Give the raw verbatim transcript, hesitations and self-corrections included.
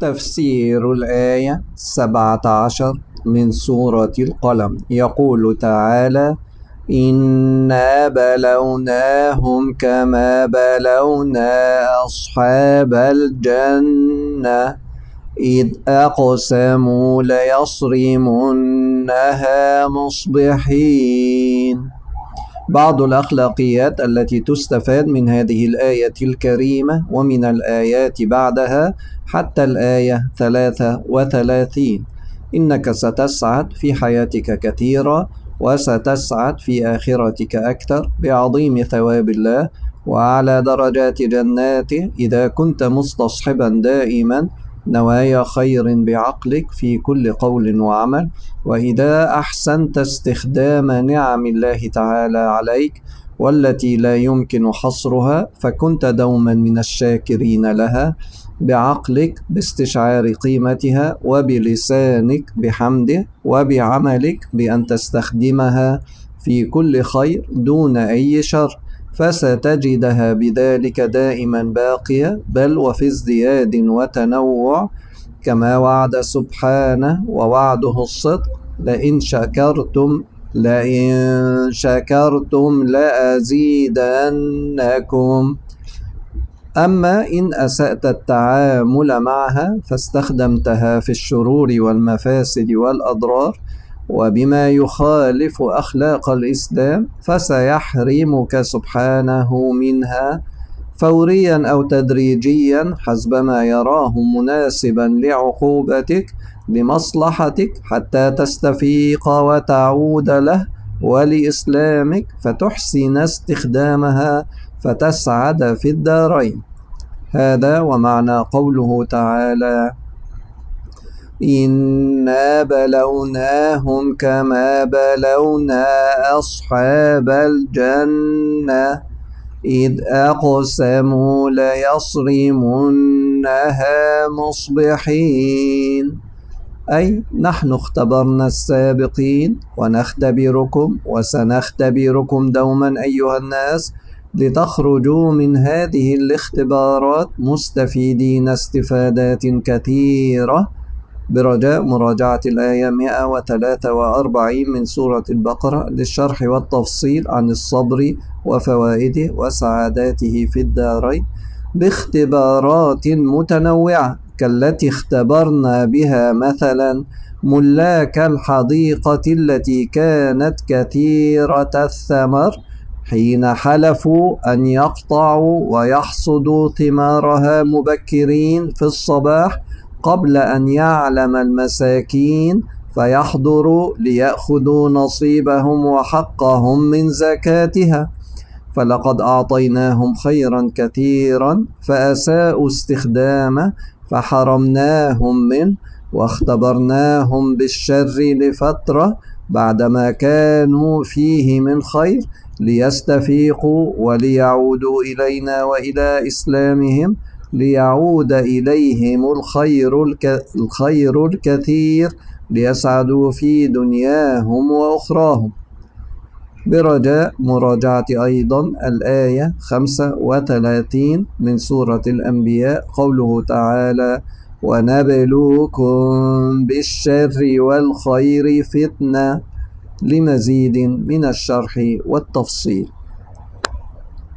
تفسير الآية السابعة عشر من سورة القلم. يقول تعالى: إنا بلوناهم كما بلونا أصحاب الجنة إذ أقسموا ليصرمنها مصبحين. بعض الأخلاقيات التي تستفاد من هذه الآية الكريمة ومن الآيات بعدها حتى الآية ثلاثة وثلاثين: إنك ستسعد في حياتك كثيرا وستسعد في آخرتك أكثر بعظيم ثواب الله وأعلى درجات جناته إذا كنت مستصحبا دائما نوايا خير بعقلك في كل قول وعمل، وإذا أحسنت استخدام نعم الله تعالى عليك والتي لا يمكن حصرها فكنت دوما من الشاكرين لها، بعقلك باستشعار قيمتها، وبلسانك بحمده، وبعملك بأن تستخدمها في كل خير دون أي شر، فستجدها بذلك دائما باقية، بل وفي ازدياد وتنوع، كما وعد سبحانه ووعده الصدق: لئن شكرتم لئن شكرتم لأزيدنكم. أما إن أسأت التعامل معها فاستخدمتها في الشرور والمفاسد والأضرار وبما يخالف أخلاق الإسلام فسيحرمك سبحانه منها فوريا أو تدريجيا حسب ما يراه مناسبا لعقوبتك لمصلحتك، حتى تستفيق وتعود له ولإسلامك فتحسن استخدامها فتسعد في الدارين. هذا ومعنى قوله تعالى: إنا بلوناهم كما بلونا أصحاب الجنة إذ أقسموا ليصرمنها مصبحين. أي نحن اختبرنا السابقين ونختبركم وسنختبركم دوما أيها الناس لتخرجوا من هذه الاختبارات مستفيدين استفادات كثيرة. برجاء مراجعة الآية مئة وثلاثة وأربعين من سورة البقرة للشرح والتفصيل عن الصبر وفوائده وسعاداته في الدارين باختبارات متنوعة كالتي اختبرنا بها مثلا ملاك الحديقة التي كانت كثيرة الثمر حين حلفوا أن يقطعوا ويحصدوا ثمارها مبكرين في الصباح قبل أن يعلم المساكين فيحضروا ليأخذوا نصيبهم وحقهم من زكاتها، فلقد أعطيناهم خيرا كثيرا فأساءوا استخدامه فحرمناهم منه واختبرناهم بالشر لفترة بعدما كانوا فيه من خير ليستفيقوا وليعودوا إلينا وإلى إسلامهم ليعود إليهم الخير, الك... الخير الكثير ليسعدوا في دنياهم وأخراهم. برجاء مراجعة أيضا الآية خمسة وثلاثين من سورة الأنبياء، قوله تعالى: ونبلوكم بالشر والخير فتنة، لمزيد من الشرح والتفصيل.